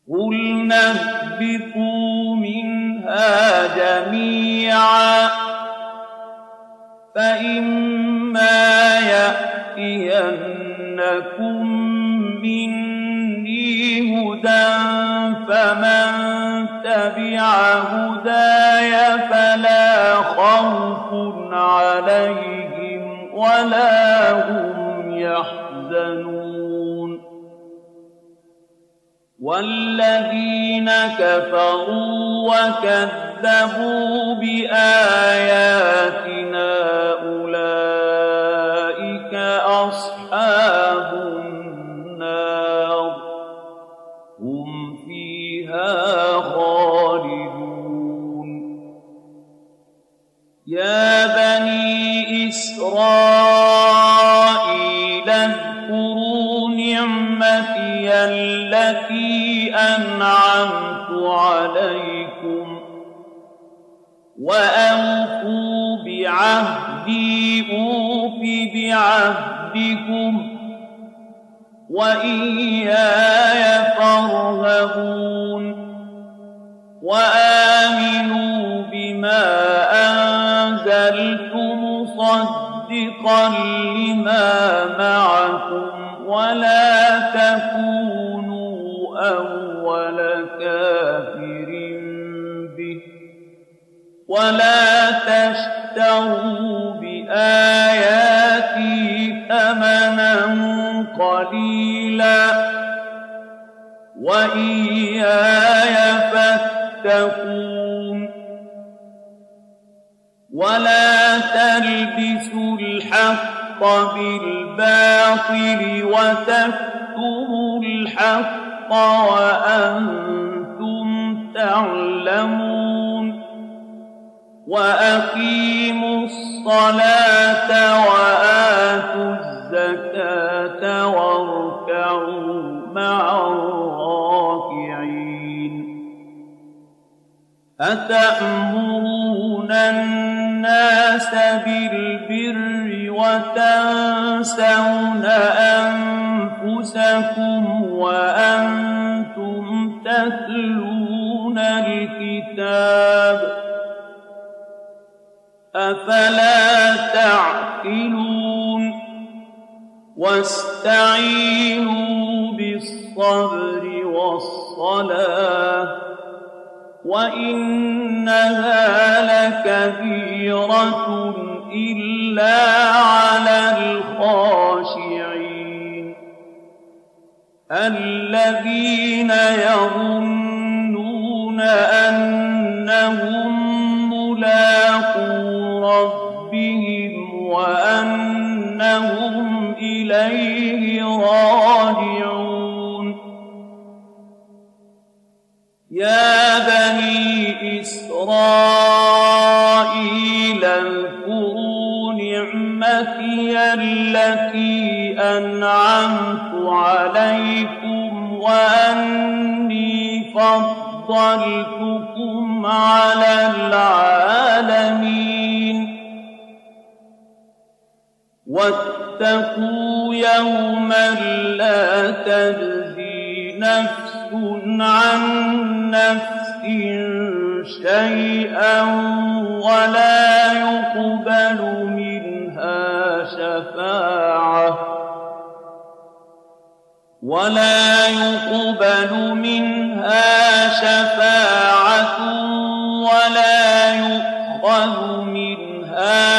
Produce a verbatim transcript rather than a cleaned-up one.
قُلْنَا اهْبِطُوا مِنْهَا جَمِيعًا فَإِمَّا يَأْتِيَنَّكُم مِّنِّي هُدًى فَمَن تَبِعَ هُدَايَ فَلَا خَوْفٌ عَلَيْهِمْ وَلَا هُمْ يَحْزَنُونَ وَالَّذِينَ كَفَرُوا وَكَذَّبُوا بِآيَاتِنَا أُولَٰئِكَ أَصْحَابُ النَّارِ هُمْ فِيهَا خَالِدُونَ يَا بَنِي إِسْرَائِيلَ اذْكُرُوا نِعْمَتِيَ الَّتِي أَنْعَمْتُ عَلَيْكُمْ وَأَوْفُوا بِعَهْدِي أُوفِ بِعَهْدِكُمْ وَإِيَّايَ فَارْهَبُونِ وَآمِنُوا بِمَا أَنزَلْتُ مُصَدِّقًا لِّمَا مَعَكُمْ وَلَا تَكُونُوا أَوَّلَ كَافِرٍ بِهِ وَلَا تَشْتَرُوا بِآيَاتِي ثَمَنًا قَلِيلًا وَإِيَّايَ فَاتَّقُونِ وَلَا تَلْبِسُوا الْحَقَّ بِالْبَاطِلِ وَتَكْتُمُوا الْحَقَّ وَأَنتُمْ تَعْلَمُونَ وَأَقِيمُوا الصَّلَاةَ وَآتُوا الزَّكَاةَ وَارْكَعُوا مَعَ الرَّاكِعِينَ أَتَأْمُرُونَ النَّاسَ بِالْبِرِّ وَتَنسَوْنَ أَنفُسَكُمْ وَأَنتُمْ تَتْلُونَ الْكِتَابَ أَفَلَا تَعْقِلُونَ وَاسْتَعِينُوا بِالصَّبْرِ وَالصَّلَاةِ وَإِنَّهَا لَكَبِيرَةٌ إِلَّا عَلَى الْخَاشِعِينَ الَّذِينَ يَظُنُّونَ أَنَّهُم مُّلَاقُو رَبِّهِمْ وَأَنَّهُمْ إِلَيْهِ راجعون يَا بَنِي إِسْرَائِيلَ اذْكُرُوا نِعْمَتِيَ الَّتِي أَنْعَمْتُ عَلَيْكُمْ وَأَنِّي فَضَّلْتُكُمْ عَلَى الْعَالَمِينَ وَاتَّقُوا يَوْمًا لَّا تَجْزِي نَفْسٌ عَن نَّفْسٍ شَيْئًا وَلَا يُقْبَلُ مِنْهَا شَفَاعَةٌ وَلَا يُقْبَلُ مِنْهَا شَفَاعَةٌ وَلَا يُؤْخَذُ مِنْهَا